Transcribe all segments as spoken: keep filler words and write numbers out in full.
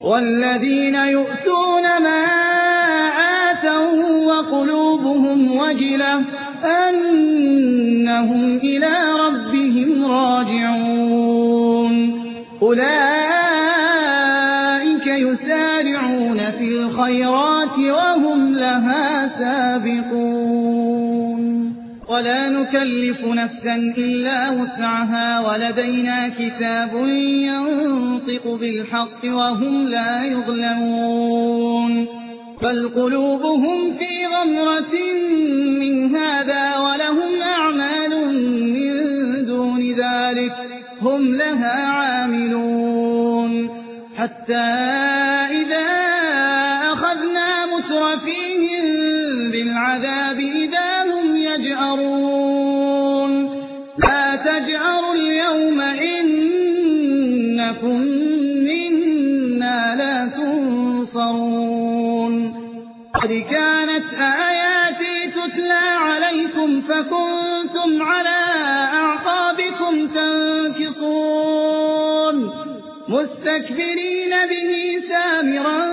والذين يؤتون ما آتوا وقلوبهم وجلة أنهم إلى ربهم راجعون أولئك يسارعون في الخيرات وهم لها سابقون ولا نكلف نفسا إلا وسعها ولدينا كتاب ينطق بالحق وهم لا يظلمون بل قلوبهم في غمرة من هذا ولهم أعمال من دون ذلك هم لها عاملون حتى إذا أخذنا مترفيهم بالعذاب إذا هم يجأرون لا تجأروا اليوم إنكم منا لا تنصرون قد كانت آياتي تتلى عليكم فكنتم على أعقابكم تنكصون مستكبرين به سامرا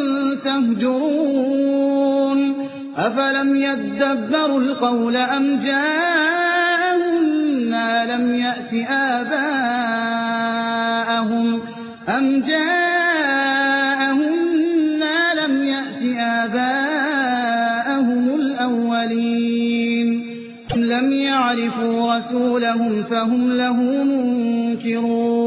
تهجرون أفلم يدبروا القول أم جاءهم ما لم يأت آباءهم أم جاءهم ما لم يأت آباءهم الأولين أم لم يعرفوا رسولهم فهم له منكرون